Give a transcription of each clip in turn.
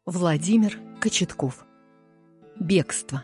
Владимир Кочетков. Бегство.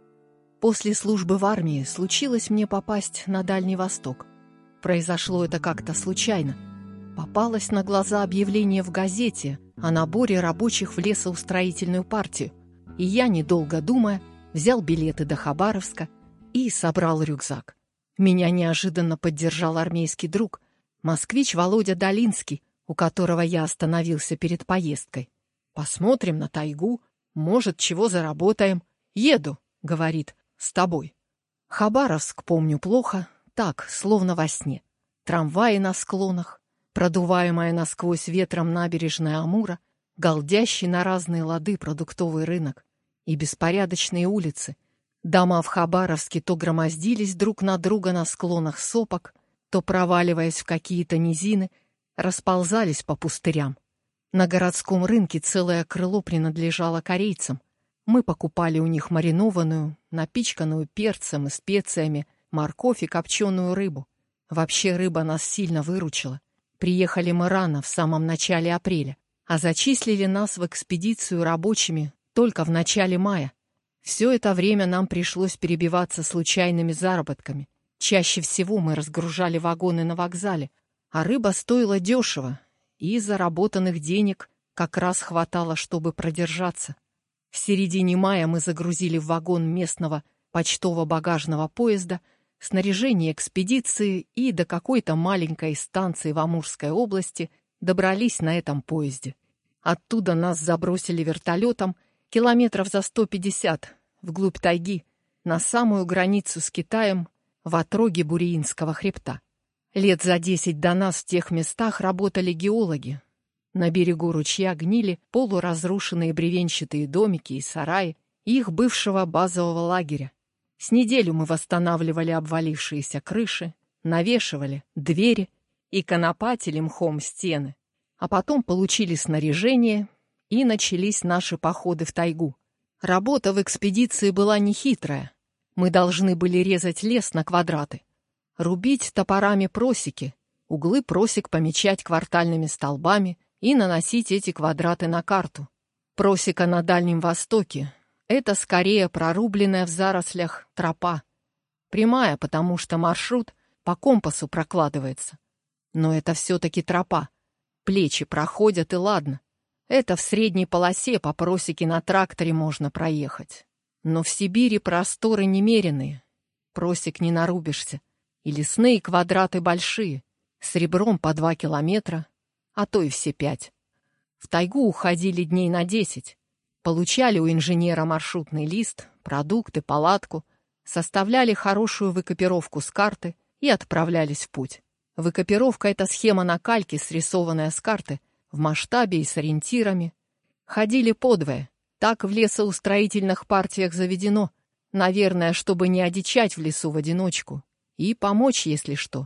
После службы в армии случилось мне попасть на Дальний Восток. Произошло это как-то случайно. Попалось на глаза объявление в газете о наборе рабочих в лесоустроительную партию, и я, недолго думая, взял билеты до Хабаровска и собрал рюкзак. Меня неожиданно поддержал армейский друг, москвич Володя Долинский, у которого я остановился перед поездкой. «Посмотрим на тайгу, может, чего заработаем. Еду», — говорит, — «с тобой». Хабаровск помню плохо, так, словно во сне. Трамваи на склонах, продуваемая насквозь ветром набережная Амура, галдящий на разные лады продуктовый рынок и беспорядочные улицы. Дома в Хабаровске то громоздились друг на друга на склонах сопок, то, проваливаясь в какие-то низины, расползались по пустырям. На городском рынке целое крыло принадлежало корейцам. Мы покупали у них маринованную, напичканную перцем и специями, морковь и копченую рыбу. Вообще рыба нас сильно выручила. Приехали мы рано, в самом начале апреля, а зачислили нас в экспедицию рабочими только в начале мая. Все это время нам пришлось перебиваться случайными заработками. Чаще всего мы разгружали вагоны на вокзале, а рыба стоила дешево, и заработанных денег как раз хватало, чтобы продержаться. В середине мая мы загрузили в вагон местного почтово-багажного поезда снаряжение экспедиции и до какой-то маленькой станции в Амурской области добрались на этом поезде. Оттуда нас забросили вертолетом километров за 150 вглубь тайги, на самую границу с Китаем, в отроге Буриинского хребта. Лет за 10 до нас в тех местах работали геологи. На берегу ручья гнили полуразрушенные бревенчатые домики и сараи их бывшего базового лагеря. С неделю мы восстанавливали обвалившиеся крыши, навешивали двери и конопатили мхом стены. А потом получили снаряжение, и начались наши походы в тайгу. Работа в экспедиции была нехитрая. Мы должны были резать лес на квадраты, рубить топорами просеки, углы просек помечать квартальными столбами и наносить эти квадраты на карту. Просека на Дальнем Востоке — это скорее прорубленная в зарослях тропа. Прямая, потому что маршрут по компасу прокладывается. Но это все-таки тропа. Плечи проходят, и ладно. Это в средней полосе по просеке на тракторе можно проехать. Но в Сибири просторы немеренные. Просек не нарубишься. И лесные квадраты большие, с ребром по 2 километра, а то и все 5. В тайгу уходили дней на 10. Получали у инженера маршрутный лист, продукты, палатку, составляли хорошую выкопировку с карты и отправлялись в путь. Выкопировка — это схема на кальке, срисованная с карты, в масштабе и с ориентирами. Ходили подвое. Так в лесоустроительных партиях заведено. Наверное, чтобы не одичать в лесу в одиночку. И помочь, если что.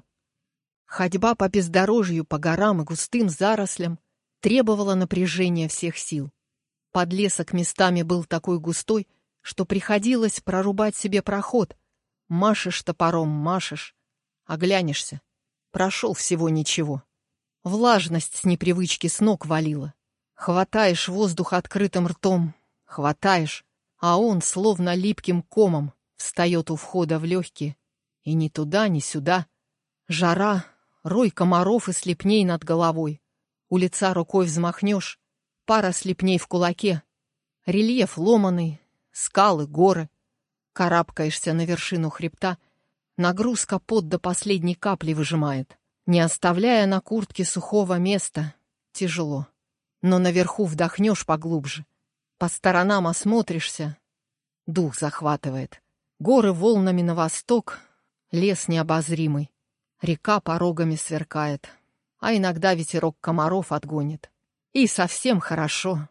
Ходьба по бездорожью, по горам и густым зарослям требовала напряжения всех сил. Подлесок местами был такой густой, что приходилось прорубать себе проход. Машешь топором, машешь, оглянешься. Прошел всего ничего. Влажность с непривычки с ног валила. Хватаешь воздух открытым ртом, хватаешь, а он, словно липким комом, встает у входа в легкие. И ни туда, ни сюда. Жара, рой комаров и слепней над головой. У лица рукой взмахнешь, пара слепней в кулаке. Рельеф ломаный, скалы, горы. Карабкаешься на вершину хребта, нагрузка пот до последней капли выжимает. Не оставляя на куртке сухого места, тяжело. Но наверху вдохнешь поглубже. По сторонам осмотришься, дух захватывает. Горы волнами на восток, лес необозримый. Река порогами сверкает, а иногда ветерок комаров отгонит. И совсем хорошо.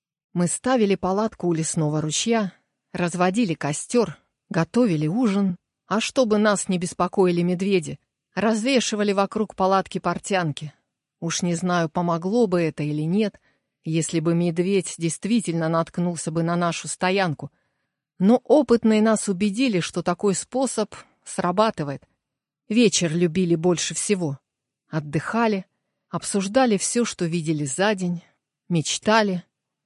Мы ставили палатку у лесного ручья, разводили костер, готовили ужин, а чтобы нас не беспокоили медведи, развешивали вокруг палатки портянки. Уж не знаю, помогло бы это или нет, если бы медведь действительно наткнулся бы на нашу стоянку. Но опытные нас убедили, что такой способ срабатывает. Вечер любили больше всего. Отдыхали, обсуждали все, что видели за день, мечтали.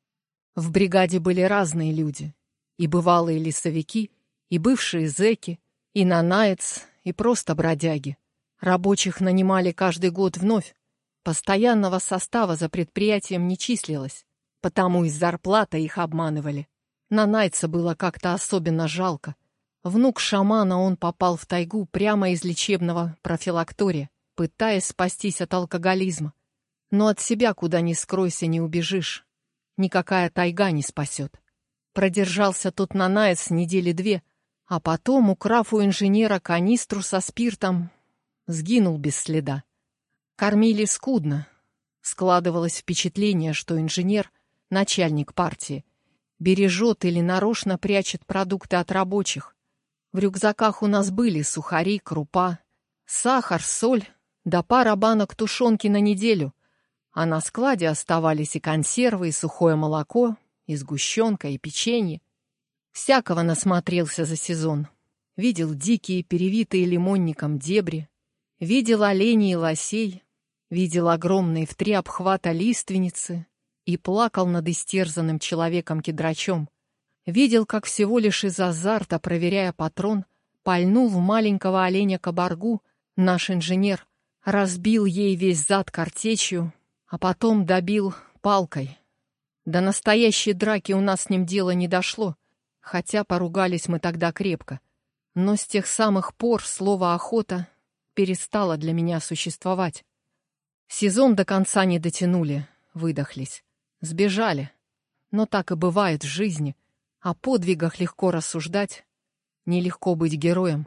В бригаде были разные люди. И бывалые лесовики, и бывшие зэки, и нанаец, и просто бродяги. Рабочих нанимали каждый год вновь. Постоянного состава за предприятием не числилось, потому и с зарплатой их обманывали. Нанайца было как-то особенно жалко. Внук шамана, он попал в тайгу прямо из лечебного профилактория, пытаясь спастись от алкоголизма. Но от себя куда ни скройся, не убежишь. Никакая тайга не спасет. Продержался тут нанаец недели 2, а потом, украв у инженера канистру со спиртом, сгинул без следа. Кормили скудно. Складывалось впечатление, что инженер, начальник партии, бережет или нарочно прячет продукты от рабочих. В рюкзаках у нас были сухари, крупа, сахар, соль, да пара банок тушенки на неделю, а на складе оставались и консервы, и сухое молоко, и сгущенка, и печенье. Всякого насмотрелся за сезон. Видел дикие, перевитые лимонником дебри, видел оленей и лосей, видел огромные в 3 обхвата лиственницы и плакал над истерзанным человеком-кедрачом. Видел, как всего лишь из азарта, проверяя патрон, пальнул в маленького оленя-кабаргу наш инженер, разбил ей весь зад картечью, а потом добил палкой. До настоящей драки у нас с ним дело не дошло, хотя поругались мы тогда крепко. Но с тех самых пор слово «охота» перестало для меня существовать. Сезон до конца не дотянули, выдохлись, сбежали. Но так и бывает в жизни. О подвигах легко рассуждать, нелегко быть героем.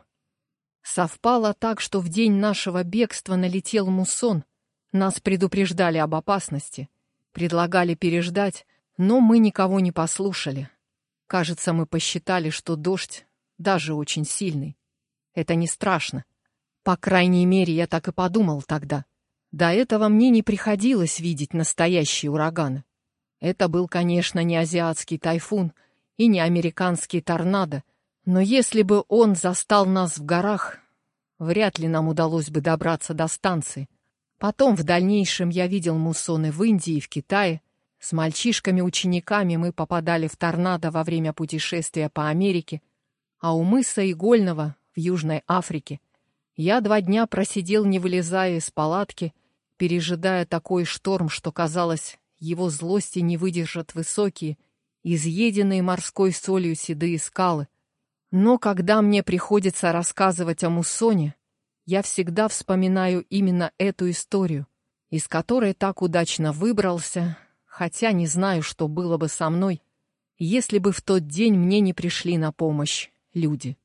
Совпало так, что в день нашего бегства налетел муссон. Нас предупреждали об опасности, предлагали переждать, но мы никого не послушали. Кажется, мы посчитали, что дождь даже очень сильный. Это не страшно. По крайней мере, я так и подумал тогда. До этого мне не приходилось видеть настоящие ураганы. Это был, конечно, не азиатский тайфун и не американский торнадо, но если бы он застал нас в горах, вряд ли нам удалось бы добраться до станции. Потом в дальнейшем я видел муссоны в Индии и в Китае. С мальчишками-учениками мы попадали в торнадо во время путешествия по Америке, а у мыса Игольного в Южной Африке я 2 дня просидел, не вылезая из палатки, пережидая такой шторм, что, казалось, его злости не выдержат высокие, изъеденные морской солью седые скалы. Но когда мне приходится рассказывать о муссоне, я всегда вспоминаю именно эту историю, из которой так удачно выбрался, хотя не знаю, что было бы со мной, если бы в тот день мне не пришли на помощь люди.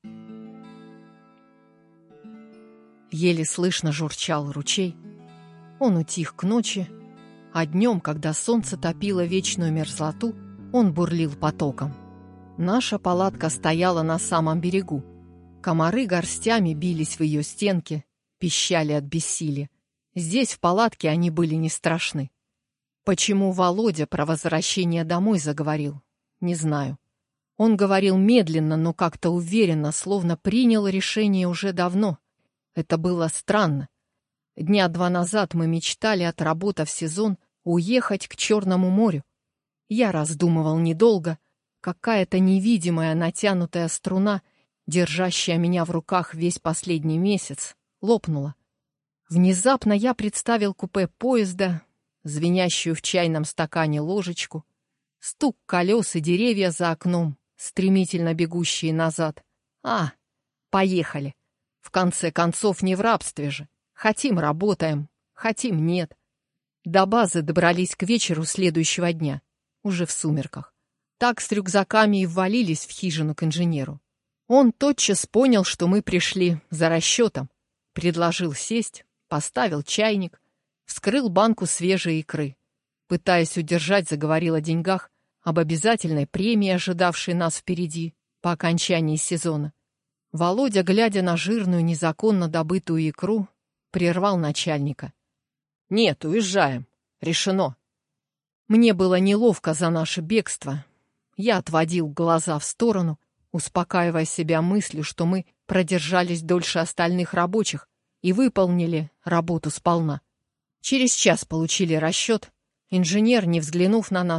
Еле слышно журчал ручей. Он утих к ночи, а днем, когда солнце топило вечную мерзлоту, он бурлил потоком. Наша палатка стояла на самом берегу. Комары горстями бились в ее стенки, пищали от бессилия. Здесь, в палатке, они были не страшны. Почему Володя про возвращение домой заговорил, не знаю. Он говорил медленно, но как-то уверенно, словно принял решение уже давно. Это было странно. 2 дня назад мы мечтали, отработав сезон, уехать к Черному морю. Я раздумывал недолго. Какая-то невидимая натянутая струна, держащая меня в руках весь последний месяц, лопнула. Внезапно я представил купе поезда, звенящую в чайном стакане ложечку, стук колес и деревья за окном, стремительно бегущие назад. Поехали. В конце концов, не в рабстве же. Хотим — работаем, хотим — нет. До базы добрались к вечеру следующего дня, уже в сумерках. Так с рюкзаками и ввалились в хижину к инженеру. Он тотчас понял, что мы пришли за расчетом, предложил сесть, поставил чайник, вскрыл банку свежей икры. Пытаясь удержать, заговорил о деньгах, об обязательной премии, ожидавшей нас впереди по окончании сезона. Володя, глядя на жирную, незаконно добытую икру, прервал начальника. «Нет, уезжаем. Решено». Мне было неловко за наше бегство. Я отводил глаза в сторону, успокаивая себя мыслью, что мы продержались дольше остальных рабочих и выполнили работу сполна. Через час получили расчет. Инженер, не взглянув на нас,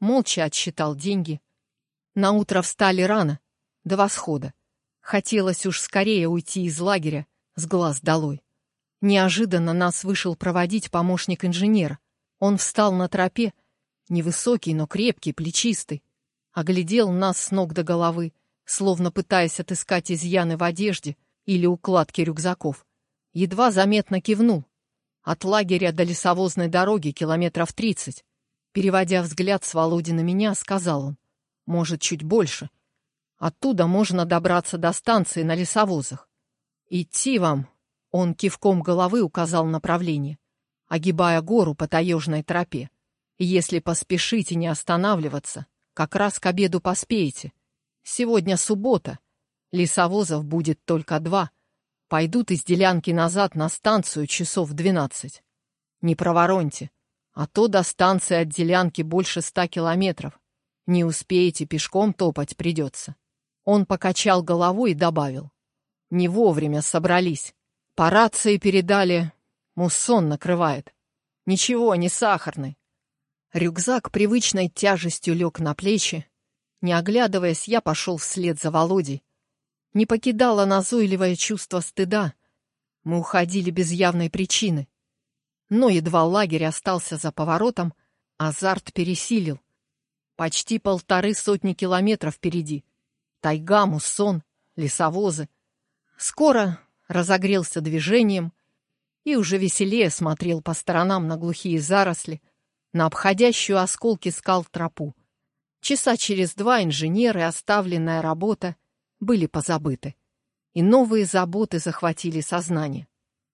молча отсчитал деньги. Наутро встали рано, до восхода. Хотелось уж скорее уйти из лагеря, с глаз долой. Неожиданно нас вышел проводить помощник инженера. Он встал на тропе, невысокий, но крепкий, плечистый. Оглядел нас с ног до головы, словно пытаясь отыскать изъяны в одежде или укладке рюкзаков. Едва заметно кивнул. От лагеря до лесовозной дороги километров 30. Переводя взгляд с Володи на меня, сказал он: может, чуть больше. Оттуда можно добраться до станции на лесовозах. Идти вам, он кивком головы указал направление, огибая гору по таежной тропе. Если поспешить и не останавливаться, как раз к обеду поспеете. Сегодня суббота, лесовозов будет только 2. Пойдут из Делянки назад на станцию часов в 12. Не провороньте, а то до станции от Делянки больше 100 километров. Не успеете, пешком топать придется. Он покачал головой и добавил: не вовремя собрались. По рации передали, муссон накрывает. Ничего, не сахарный. Рюкзак привычной тяжестью лег на плечи. Не оглядываясь, я пошел вслед за Володей. Не покидало назойливое чувство стыда. Мы уходили без явной причины. Но едва лагерь остался за поворотом, азарт пересилил. Почти 150 километров впереди. Тайга, муссон, лесовозы. Скоро разогрелся движением и уже веселее смотрел по сторонам на глухие заросли, на обходящую осколки скал тропу. Часа через 2 инженеры, оставленная работа, были позабыты, и новые заботы захватили сознание.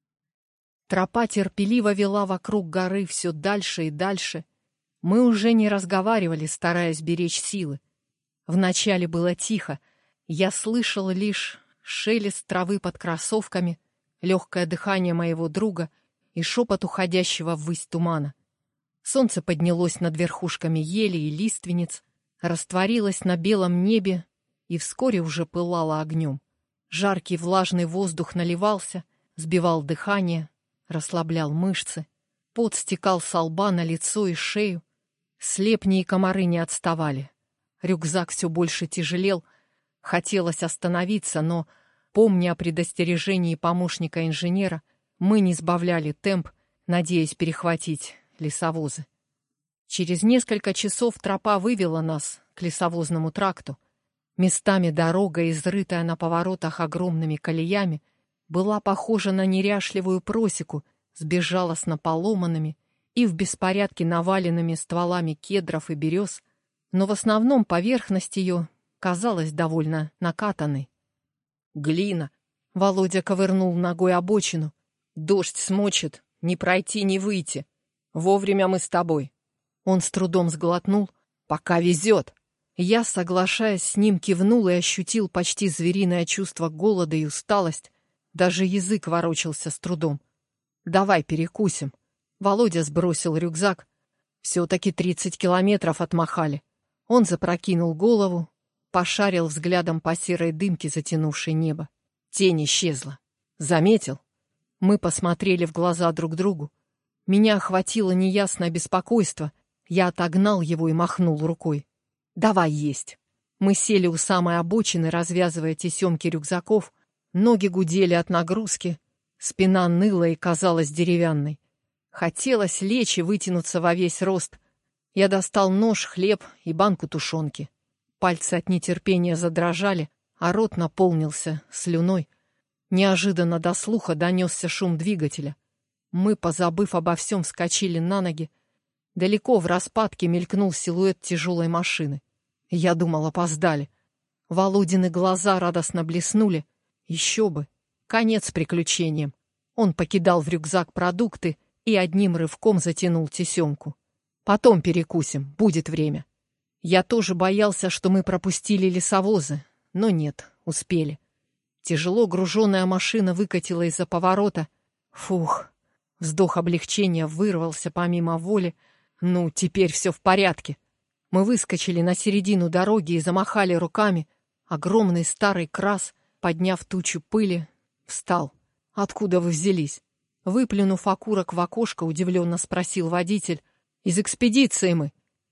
Тропа терпеливо вела вокруг горы все дальше и дальше. Мы уже не разговаривали, стараясь беречь силы. Вначале было тихо, я слышал лишь шелест травы под кроссовками, легкое дыхание моего друга и шепот уходящего ввысь тумана. Солнце поднялось над верхушками ели и лиственниц, растворилось на белом небе и вскоре уже пылало огнем. Жаркий влажный воздух наливался, сбивал дыхание, расслаблял мышцы. Пот стекал со лба на лицо и шею. Слепни и комары не отставали. Рюкзак все больше тяжелел. Хотелось остановиться, но, помня о предостережении помощника инженера, мы не сбавляли темп, надеясь перехватить лесовозы. Через несколько часов тропа вывела нас к лесовозному тракту. Местами дорога, изрытая на поворотах огромными колеями, была похожа на неряшливую просеку с безжалостно поломанными и в беспорядке наваленными стволами кедров и берез, но в основном поверхность ее казалась довольно накатанной. «Глина!» — Володя ковырнул ногой обочину. «Дождь смочит, не пройти, не выйти. Вовремя мы с тобой». Он с трудом сглотнул. «Пока везет». Я, соглашаясь с ним, кивнул и ощутил почти звериное чувство голода и усталость. Даже язык ворочался с трудом. «Давай перекусим». Володя сбросил рюкзак. Все-таки 30 километров отмахали. Он запрокинул голову, пошарил взглядом по серой дымке, затянувшей небо. Тень исчезла. Заметил? Мы посмотрели в глаза друг другу. Меня охватило неясное беспокойство. Я отогнал его и махнул рукой. «Давай есть». Мы сели у самой обочины, развязывая тесемки рюкзаков. Ноги гудели от нагрузки. Спина ныла и казалась деревянной. Хотелось лечь и вытянуться во весь рост. Я достал нож, хлеб и банку тушенки. Пальцы от нетерпения задрожали, а рот наполнился слюной. Неожиданно до слуха донесся шум двигателя. Мы, позабыв обо всем, вскочили на ноги. Далеко в распадке мелькнул силуэт тяжелой машины. Я думал, опоздали. Володины глаза радостно блеснули. Еще бы! Конец приключениям. Он покидал в рюкзак продукты и одним рывком затянул тесемку. Потом перекусим, будет время. Я тоже боялся, что мы пропустили лесовозы, но нет, успели. Тяжело груженная машина выкатила из-за поворота. Фух! Вздох облегчения вырвался помимо воли. Ну, теперь все в порядке. Мы выскочили на середину дороги и замахали руками. Огромный старый крас, подняв тучу пыли, встал. «Откуда вы взялись?» Выплюнув окурок в окошко, удивленно спросил водитель. «Из экспедиции мы.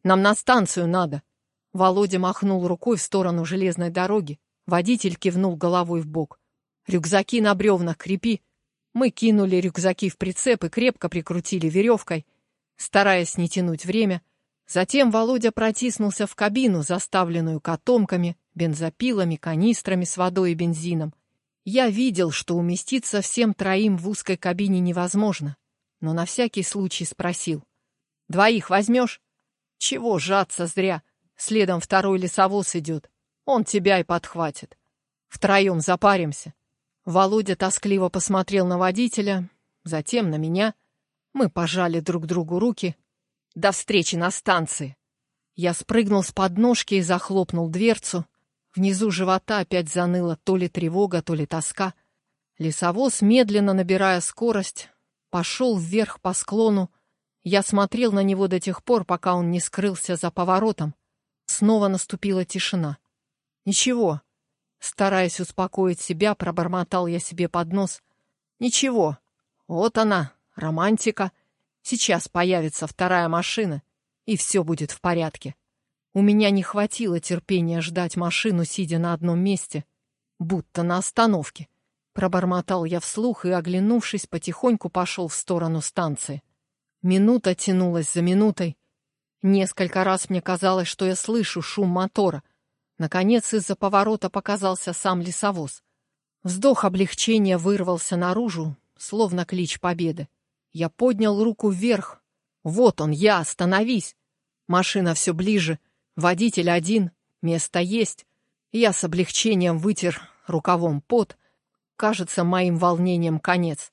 Нам на станцию надо. Володя махнул рукой в сторону железной дороги. Водитель кивнул головой вбок. Рюкзаки на бревнах крепи. Мы кинули рюкзаки в прицеп и крепко прикрутили веревкой, стараясь не тянуть время. Затем Володя протиснулся в кабину, заставленную котомками, бензопилами, канистрами с водой и бензином. Я видел, что уместиться всем троим в узкой кабине невозможно, но на всякий случай спросил. «Двоих возьмешь?» «Чего жаться зря? Следом второй лесовоз идет. Он тебя и подхватит. Втроем запаримся». Володя тоскливо посмотрел на водителя, затем на меня. Мы пожали друг другу руки. «До встречи на станции!» Я спрыгнул с подножки и захлопнул дверцу. Внизу живота опять заныла то ли тревога, то ли тоска. Лесовоз, медленно набирая скорость, пошел вверх по склону. Я смотрел на него до тех пор, пока он не скрылся за поворотом. Снова наступила тишина. «Ничего». Стараясь успокоить себя, пробормотал я себе под нос. «Ничего. Вот она, романтика. Сейчас появится вторая машина, и все будет в порядке». У меня не хватило терпения ждать машину, сидя на одном месте, будто на остановке. Пробормотал я вслух и, оглянувшись, потихоньку пошел в сторону станции. Минута тянулась за минутой. Несколько раз мне казалось, что я слышу шум мотора. Наконец, из-за поворота показался сам лесовоз. Вздох облегчения вырвался наружу, словно клич победы. Я поднял руку вверх. «Вот он, я, остановись!» Машина все ближе, водитель один, место есть. Я с облегчением вытер рукавом пот. Кажется, моим волнением конец.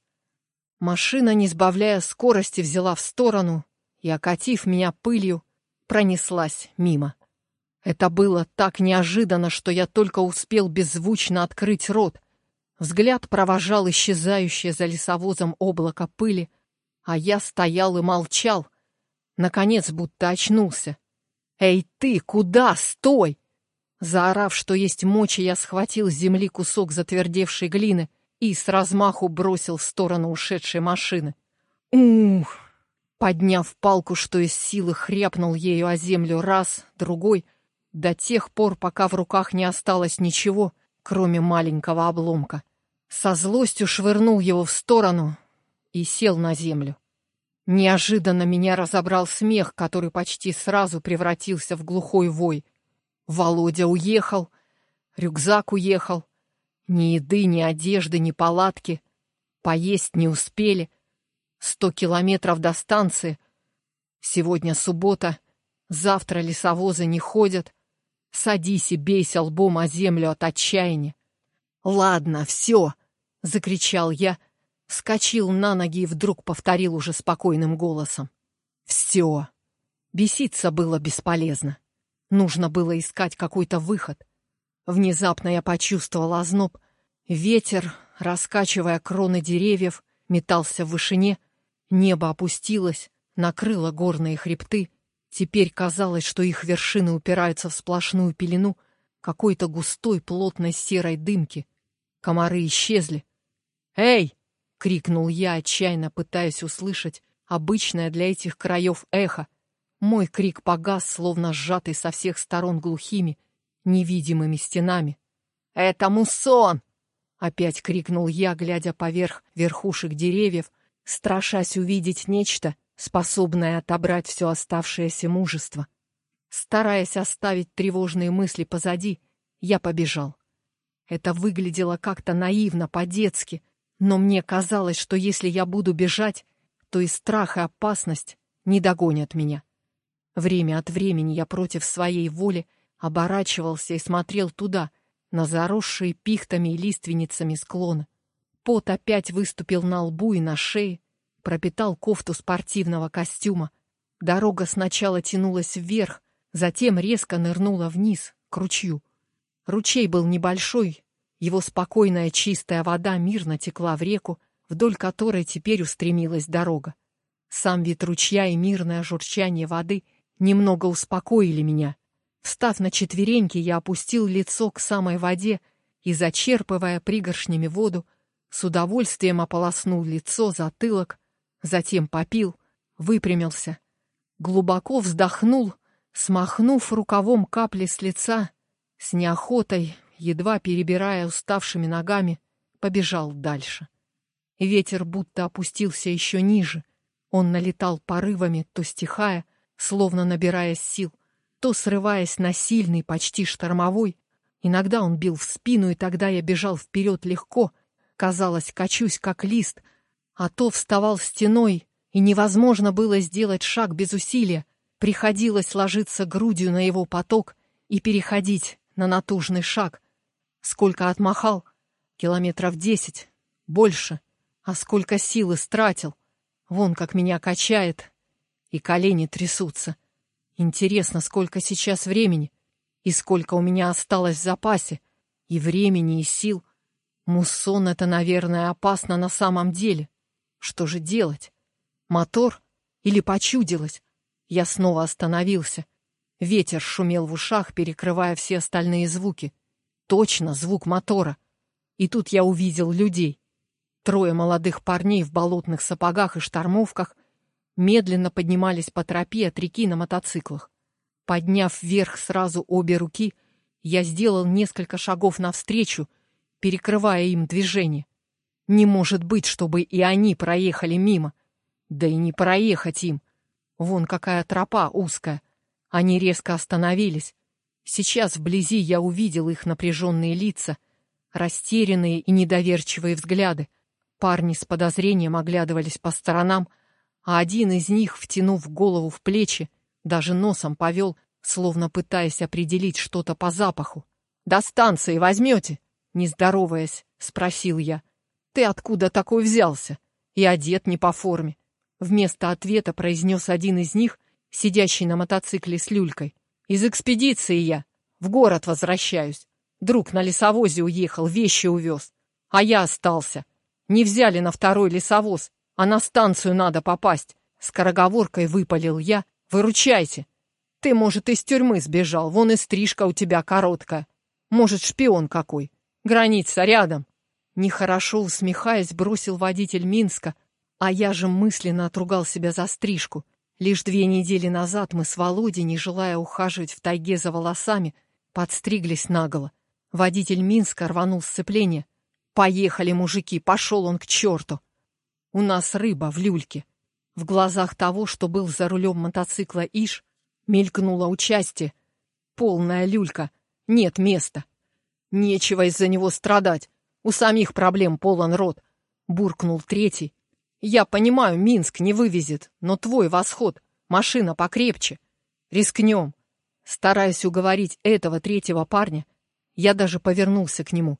Машина, не сбавляя скорости, взяла в сторону и, окатив меня пылью, пронеслась мимо. Это было так неожиданно, что я только успел беззвучно открыть рот. Взгляд провожал исчезающее за лесовозом облако пыли, а я стоял и молчал. Наконец, будто очнулся. «Эй ты, куда? Стой!» Заорав, что есть мочи, я схватил с земли кусок затвердевшей глины и с размаху бросил в сторону ушедшей машины. Ух! Подняв палку, что из силы, хряпнул ею о землю раз, другой, до тех пор, пока в руках не осталось ничего, кроме маленького обломка. Со злостью швырнул его в сторону и сел на землю. Неожиданно меня разобрал смех, который почти сразу превратился в глухой вой. Володя уехал, рюкзак уехал. Ни еды, ни одежды, ни палатки. Поесть не успели. 100 километров до станции. Сегодня суббота, завтра лесовозы не ходят. Садись и бейся лбом о землю от отчаяния. «Ладно, все!» — закричал я, вскочил на ноги и вдруг повторил уже спокойным голосом. «Все!» Беситься было бесполезно. Нужно было искать какой-то выход. Внезапно я почувствовал озноб. Ветер, раскачивая кроны деревьев, метался в вышине. Небо опустилось, накрыло горные хребты. Теперь казалось, что их вершины упираются в сплошную пелену какой-то густой плотной серой дымки. Комары исчезли. «Эй!» — крикнул я, отчаянно пытаясь услышать обычное для этих краев эхо. Мой крик погас, словно сжатый со всех сторон глухими, невидимыми стенами. «Это муссон!» — опять крикнул я, глядя поверх верхушек деревьев, страшась увидеть нечто, способное отобрать все оставшееся мужество. Стараясь оставить тревожные мысли позади, я побежал. Это выглядело как-то наивно, по-детски, но мне казалось, что если я буду бежать, то и страх, и опасность не догонят меня. Время от времени я против своей воли оборачивался и смотрел туда, на заросшие пихтами и лиственницами склоны. Пот опять выступил на лбу и на шее, пропитал кофту спортивного костюма. Дорога сначала тянулась вверх, затем резко нырнула вниз, к ручью. Ручей был небольшой, его спокойная чистая вода мирно текла в реку, вдоль которой теперь устремилась дорога. Сам вид ручья и мирное журчание воды немного успокоили меня. Встав на четвереньки, я опустил лицо к самой воде и, зачерпывая пригоршнями воду, с удовольствием ополоснул лицо, затылок, затем попил, выпрямился, глубоко вздохнул, Смахнув рукавом капли с лица, с неохотой, едва перебирая уставшими ногами, побежал дальше. Ветер будто опустился еще ниже. Он налетал порывами, то стихая, словно набирая сил, то срываясь на сильный, почти штормовой. Иногда он бил в спину, и тогда я бежал вперед легко, казалось, качусь как лист, а то вставал стеной, и невозможно было сделать шаг без усилия. Приходилось ложиться грудью на его поток и переходить на натужный шаг. Сколько отмахал? 10 километров, больше. А сколько сил истратил? Вон как меня качает, и колени трясутся. Интересно, сколько сейчас времени, и сколько у меня осталось в запасе, и времени, и сил. Муссон — это, наверное, опасно на самом деле. Что же делать? Мотор? Или почудилось? Я снова остановился. Ветер шумел в ушах, перекрывая все остальные звуки. Точно, звук мотора. И тут я увидел людей. 3 молодых парней в болотных сапогах и штормовках медленно поднимались по тропе от реки на мотоциклах. Подняв вверх сразу обе руки, я сделал несколько шагов навстречу, перекрывая им движение. Не может быть, чтобы и они проехали мимо. Да и не проехать им. Вон какая тропа узкая. Они резко остановились. Сейчас вблизи я увидел их напряженные лица, растерянные и недоверчивые взгляды. Парни с подозрением оглядывались по сторонам, а один из них, втянув голову в плечи, даже носом повел, словно пытаясь определить что-то по запаху. «До станции возьмете?» — не здороваясь, спросил я. «Ты откуда такой взялся? И одет не по форме». Вместо ответа произнес один из них, сидящий на мотоцикле с люлькой. «Из экспедиции я. В город возвращаюсь. Друг на лесовозе уехал, вещи увез. А я остался. Не взяли на 2-й лесовоз, а на станцию надо попасть». Скороговоркой выпалил я. «Выручайте. Ты, может, из тюрьмы сбежал, вон и стрижка у тебя короткая. Может, шпион какой. Граница рядом». Нехорошо усмехаясь, бросил водитель Минска, а я же мысленно отругал себя за стрижку. Лишь 2 недели назад мы с Володей, не желая ухаживать в тайге за волосами, подстриглись наголо. Водитель Минска рванул сцепление. «Поехали, мужики, пошел он к черту! У нас рыба в люльке». В глазах того, что был за рулем мотоцикла Иш, мелькнуло участие. Полная люлька. Нет места. «Нечего из-за него страдать. У самих проблем полон рот», — буркнул третий. «Я понимаю, Минск не вывезет, но твой восход, машина покрепче. Рискнем». Стараясь уговорить этого третьего парня, я даже повернулся к нему.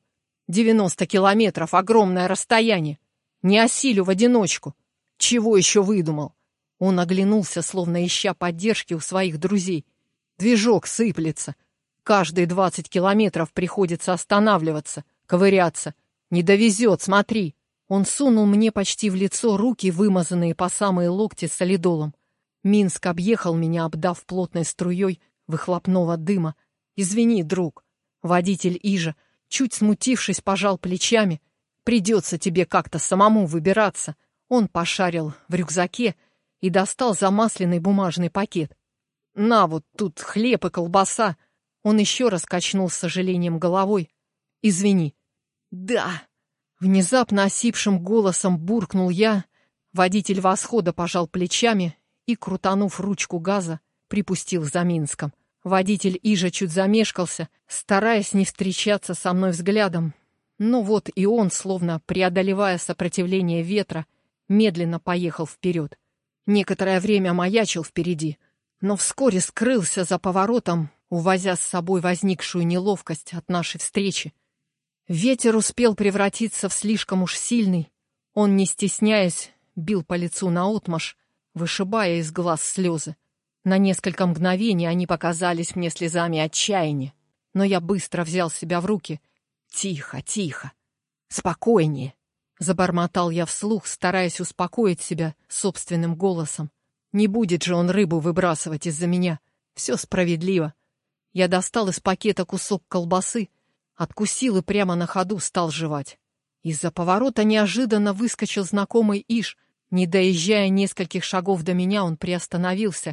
90 километров — огромное расстояние. Не осилю в одиночку. Чего еще выдумал? Он оглянулся, словно ища поддержки у своих друзей. Движок сыплется. Каждые 20 километров приходится останавливаться, ковыряться. Не довезет, смотри. Он сунул мне почти в лицо руки, вымазанные по самые локти солидолом. Минск объехал меня, обдав плотной струей выхлопного дыма. «Извини, друг». Водитель Ижа, чуть смутившись, пожал плечами. «Придется тебе как-то самому выбираться». Он пошарил в рюкзаке и достал замасленный бумажный пакет. «На, вот тут хлеб и колбаса». Он еще раз качнул с сожалением головой. «Извини». «Да». Внезапно осипшим голосом буркнул я. Водитель восхода пожал плечами и, крутанув ручку газа, припустил за Минском. Водитель Ижа чуть замешкался, стараясь не встречаться со мной взглядом. Но вот и он, словно преодолевая сопротивление ветра, медленно поехал вперед. Некоторое время маячил впереди, но вскоре скрылся за поворотом, увозя с собой возникшую неловкость от нашей встречи. Ветер успел превратиться в слишком уж сильный. Он, не стесняясь, бил по лицу наотмашь, вышибая из глаз слезы. На несколько мгновений они показались мне слезами отчаяния, но я быстро взял себя в руки. «Тихо, тихо, спокойнее», — забормотал я вслух, стараясь успокоить себя собственным голосом. «Не будет же он рыбу выбрасывать из-за меня. Все справедливо». Я достал из пакета кусок колбасы, откусил и прямо на ходу стал жевать. Из-за поворота неожиданно выскочил знакомый Иш. Не доезжая нескольких шагов до меня, он приостановился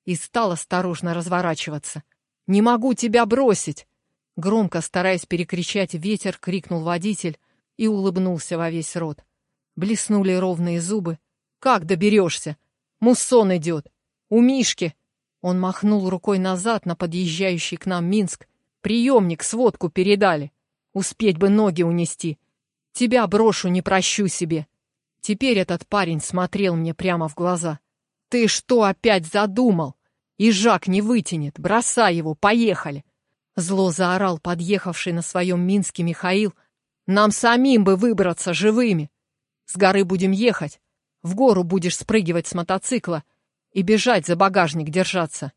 и стал осторожно разворачиваться. «Не могу тебя бросить!» Громко, стараясь перекричать ветер, крикнул водитель и улыбнулся во весь рот. Блеснули ровные зубы. «Как доберешься? Муссон идет! У Мишки!» Он махнул рукой назад на подъезжающий к нам Минск. «Приемник, сводку передали. Успеть бы ноги унести. Тебя брошу, не прощу себе». Теперь этот парень смотрел мне прямо в глаза. «Ты что опять задумал? И Жак не вытянет. Бросай его, поехали!» Зло заорал подъехавший на своем Минске Михаил. «Нам самим бы выбраться живыми. С горы будем ехать. В гору будешь спрыгивать с мотоцикла и бежать за багажник держаться.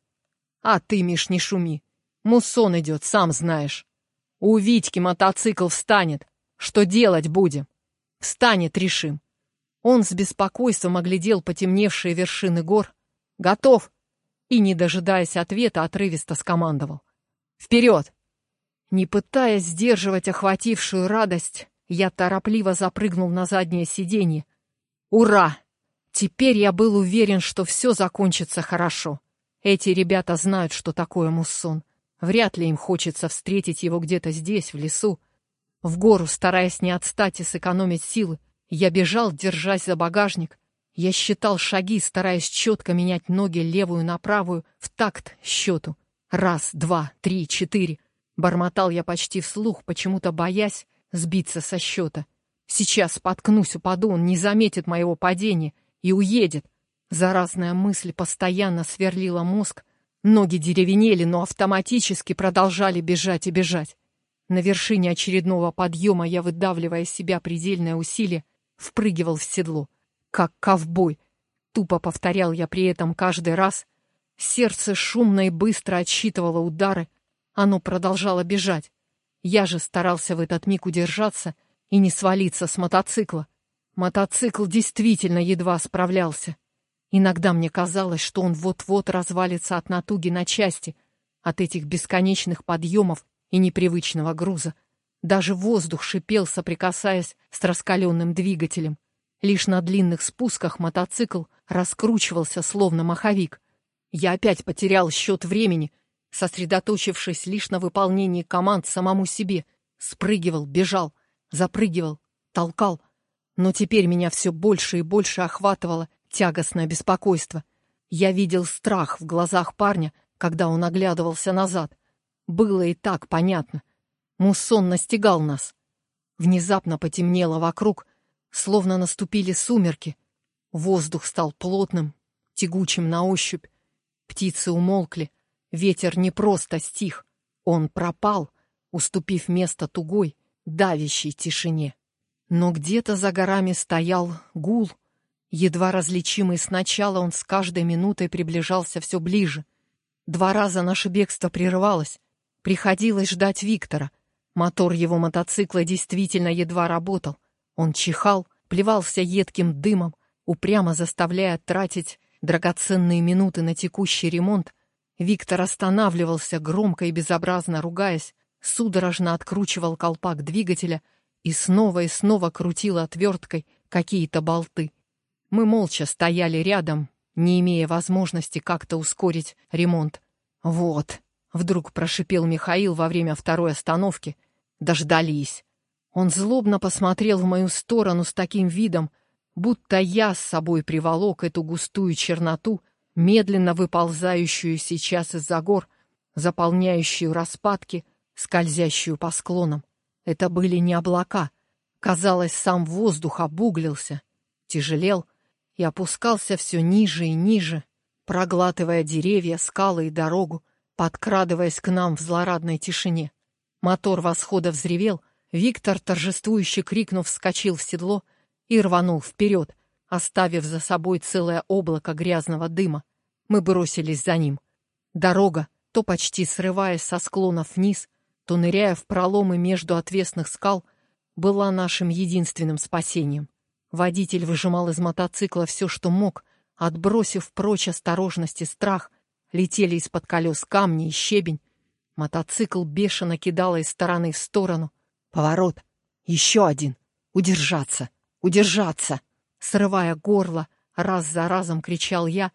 А ты, Миш, не шуми. Муссон идет, сам знаешь. У Витьки мотоцикл встанет. Что делать будем? Встанет, решим». Он с беспокойством оглядел потемневшие вершины гор. «Готов!» И, не дожидаясь ответа, отрывисто скомандовал. «Вперед!» Не пытаясь сдерживать охватившую радость, я торопливо запрыгнул на заднее сиденье. Ура! Теперь я был уверен, что все закончится хорошо. Эти ребята знают, что такое муссон. Вряд ли им хочется встретить его где-то здесь, в лесу. В гору, стараясь не отстать и сэкономить силы, я бежал, держась за багажник. Я считал шаги, стараясь четко менять ноги левую на правую в такт счету. 1, 2, 3, 4. Бормотал я почти вслух, почему-то боясь сбиться со счета. Сейчас споткнусь, упаду, он не заметит моего падения и уедет. Заразная мысль постоянно сверлила мозг. Ноги деревенели, но автоматически продолжали бежать и бежать. На вершине очередного подъема я, выдавливая из себя предельное усилие, впрыгивал в седло. Как ковбой. Тупо повторял я при этом каждый раз. Сердце шумно и быстро отсчитывало удары. Оно продолжало бежать. Я же старался в этот миг удержаться и не свалиться с мотоцикла. Мотоцикл действительно едва справлялся. Иногда мне казалось, что он вот-вот развалится от натуги на части, от этих бесконечных подъемов и непривычного груза. Даже воздух шипел, соприкасаясь с раскаленным двигателем. Лишь на длинных спусках мотоцикл раскручивался, словно маховик. Я опять потерял счет времени, сосредоточившись лишь на выполнении команд самому себе. Спрыгивал, бежал, запрыгивал, толкал. Но теперь меня все больше и больше охватывало тягостное беспокойство. Я видел страх в глазах парня, когда он оглядывался назад. Было и так понятно. Муссон настигал нас. Внезапно потемнело вокруг, словно наступили сумерки. Воздух стал плотным, тягучим на ощупь. Птицы умолкли. Ветер не просто стих. Он пропал, уступив место тугой, давящей тишине. Но где-то за горами стоял гул. Едва различимый сначала, он с каждой минутой приближался все ближе. 2 раза наше бегство прерывалось. Приходилось ждать Виктора. Мотор его мотоцикла действительно едва работал. Он чихал, плевался едким дымом, упрямо заставляя тратить драгоценные минуты на текущий ремонт. Виктор останавливался, громко и безобразно ругаясь, судорожно откручивал колпак двигателя и снова крутил отверткой какие-то болты. Мы молча стояли рядом, не имея возможности как-то ускорить ремонт. «Вот», — вдруг прошипел Михаил во время второй остановки, — «дождались». Он злобно посмотрел в мою сторону с таким видом, будто я с собой приволок эту густую черноту, медленно выползающую сейчас из-за гор, заполняющую распадки, скользящую по склонам. Это были не облака. Казалось, сам воздух обуглился, тяжелел и опускался все ниже и ниже, проглатывая деревья, скалы и дорогу, подкрадываясь к нам в злорадной тишине. Мотор восхода взревел, Виктор, торжествующе крикнув, вскочил в седло и рванул вперед, оставив за собой целое облако грязного дыма. Мы бросились за ним. Дорога, то почти срываясь со склонов вниз, то ныряя в проломы между отвесных скал, была нашим единственным спасением. Водитель выжимал из мотоцикла все, что мог, отбросив прочь осторожность и страх. Летели из-под колес камни и щебень. Мотоцикл бешено кидало из стороны в сторону. Поворот. Еще один. Удержаться. Удержаться. Срывая горло, раз за разом кричал я,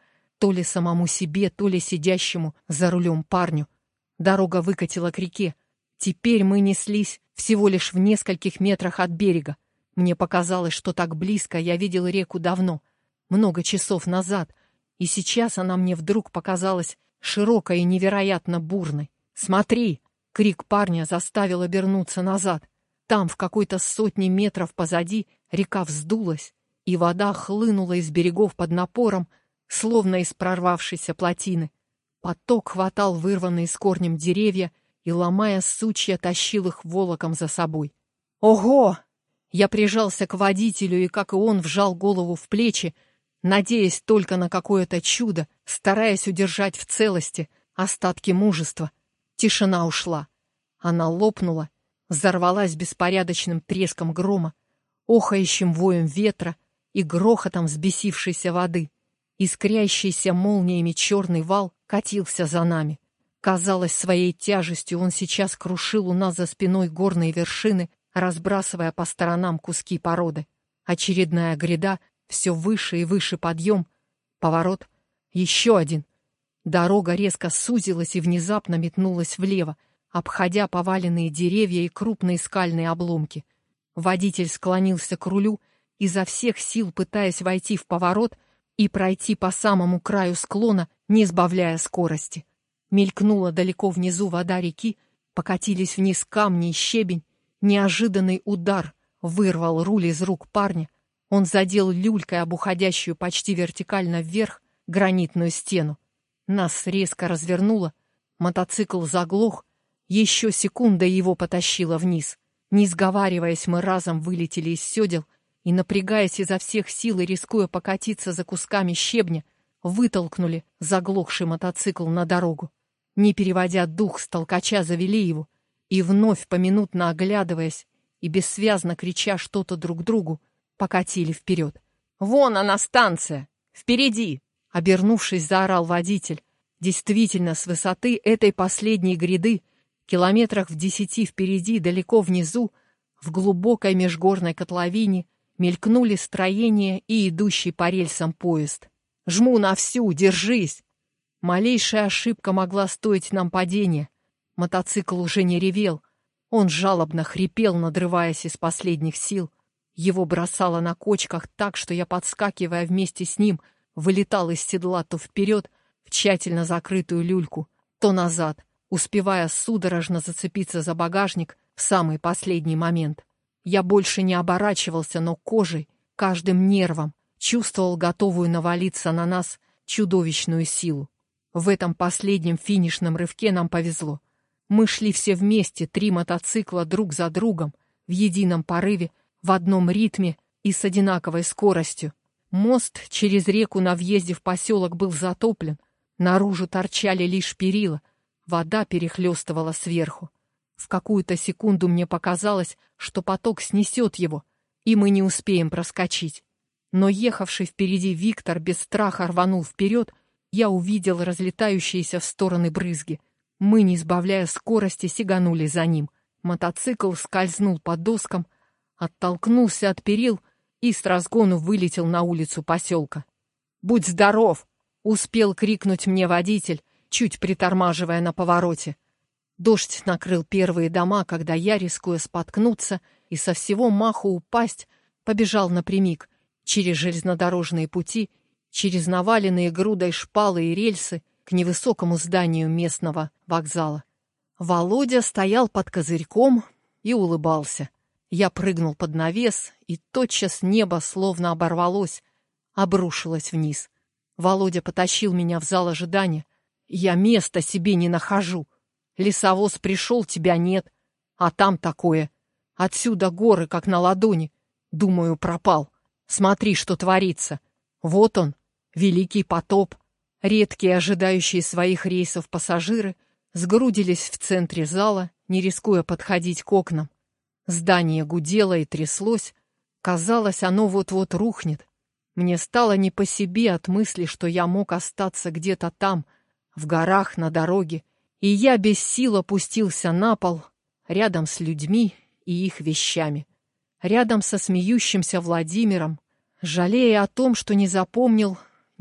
То ли самому себе, то ли сидящему за рулем парню. Дорога выкатила к реке. Теперь мы неслись всего лишь в нескольких метрах от берега. Мне показалось, что так близко я видел реку давно, много часов назад, и сейчас она мне вдруг показалась широкой и невероятно бурной. «Смотри!» — крик парня заставил обернуться назад. Там, в какой-то 100 метров позади, река вздулась, и вода хлынула из берегов под напором, словно из прорвавшейся плотины. Поток хватал вырванные с корнем деревья и, ломая сучья, тащил их волоком за собой. «Ого!» Я прижался к водителю и, как и он, вжал голову в плечи, надеясь только на какое-то чудо, стараясь удержать в целости остатки мужества. Тишина ушла. Она лопнула, взорвалась беспорядочным треском грома, охающим воем ветра и грохотом взбесившейся воды. Искрящийся молниями черный вал катился за нами. Казалось, своей тяжестью он сейчас крушил у нас за спиной горные вершины, разбрасывая по сторонам куски породы. Очередная гряда, все выше и выше подъем, поворот, еще один. Дорога резко сузилась и внезапно метнулась влево, обходя поваленные деревья и крупные скальные обломки. Водитель склонился к рулю, изо всех сил пытаясь войти в поворот и пройти по самому краю склона, не сбавляя скорости. Мелькнула далеко внизу вода реки, покатились вниз камни и щебень. Неожиданный удар вырвал руль из рук парня. Он задел люлькой об уходящую почти вертикально вверх гранитную стену. Нас резко развернуло, мотоцикл заглох, еще секунда его потащило вниз. Не сговариваясь, мы разом вылетели из седел и, напрягаясь изо всех сил и рискуя покатиться за кусками щебня, вытолкнули заглохший мотоцикл на дорогу. Не переводя дух с толкача, завели его и, вновь поминутно оглядываясь и бессвязно крича что-то друг другу, покатили вперед. «Вон она, станция! Впереди!» Обернувшись, заорал водитель. Действительно, с высоты этой последней гряды, километрах в 10 впереди, далеко внизу, в глубокой межгорной котловине, мелькнули строения и идущий по рельсам поезд. «Жму на всю, держись!» Малейшая ошибка могла стоить нам падения. Мотоцикл уже не ревел. Он жалобно хрипел, надрываясь из последних сил. Его бросало на кочках так, что я, подскакивая вместе с ним, вылетал из седла то вперед, в тщательно закрытую люльку, то назад, успевая судорожно зацепиться за багажник в самый последний момент. Я больше не оборачивался, но кожей, каждым нервом чувствовал готовую навалиться на нас чудовищную силу. В этом последнем финишном рывке нам повезло. Мы шли все вместе, 3 мотоцикла друг за другом, в едином порыве, в одном ритме и с одинаковой скоростью. Мост через реку на въезде в поселок был затоплен, наружу торчали лишь перила, вода перехлестывала сверху. В какую-то секунду мне показалось, что поток снесет его, и мы не успеем проскочить. Но ехавший впереди Виктор без страха рванул вперед, я увидел разлетающиеся в стороны брызги. Мы, не сбавляя скорости, сиганули за ним. Мотоцикл скользнул по доскам, оттолкнулся от перил и с разгону вылетел на улицу поселка. «Будь здоров!» — успел крикнуть мне водитель, чуть притормаживая на повороте. Дождь накрыл первые дома, когда я, рискуя споткнуться и со всего маху упасть, побежал напрямик через железнодорожные пути, через наваленные грудой шпалы и рельсы к невысокому зданию местного вокзала. Володя стоял под козырьком и улыбался. Я прыгнул под навес, и тотчас небо словно оборвалось, обрушилось вниз. Володя потащил меня в зал ожидания. Я места себе не нахожу. Лесовоз пришел, тебя нет. А там такое. Отсюда горы, как на ладони. Думаю, пропал. Смотри, что творится. Вот он, великий потоп. Редкие, ожидающие своих рейсов пассажиры, сгрудились в центре зала, не рискуя подходить к окнам. Здание гудело и тряслось. Казалось, оно вот-вот рухнет. Мне стало не по себе от мысли, что я мог остаться где-то там, в горах, на дороге, и я без сил опустился на пол, рядом с людьми и их вещами, рядом со смеющимся Владимиром, жалея о том, что не запомнил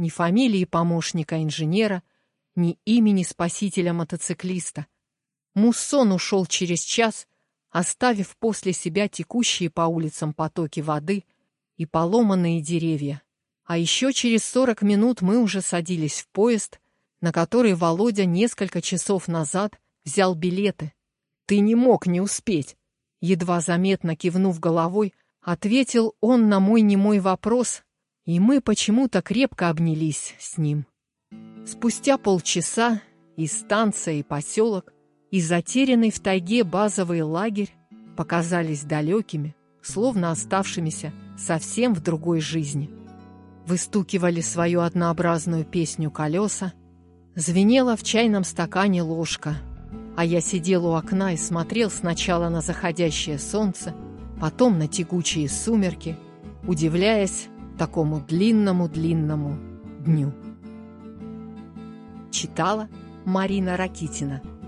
ни фамилии помощника-инженера, ни имени спасителя-мотоциклиста. Муссон ушел через час, оставив после себя текущие по улицам потоки воды и поломанные деревья. А еще через 40 минут мы уже садились в поезд, на который Володя несколько часов назад взял билеты. «Ты не мог не успеть!» Едва заметно кивнув головой, ответил он на мой немой вопрос, и мы почему-то крепко обнялись с ним. Спустя полчаса и станция, и поселок, и затерянный в тайге базовый лагерь показались далекими, словно оставшимися совсем в другой жизни. Выстукивали свою однообразную песню колеса, звенела в чайном стакане ложка, а я сидел у окна и смотрел сначала на заходящее солнце, потом на тягучие сумерки, удивляясь такому длинному-длинному дню. Читала Марина Ракитина.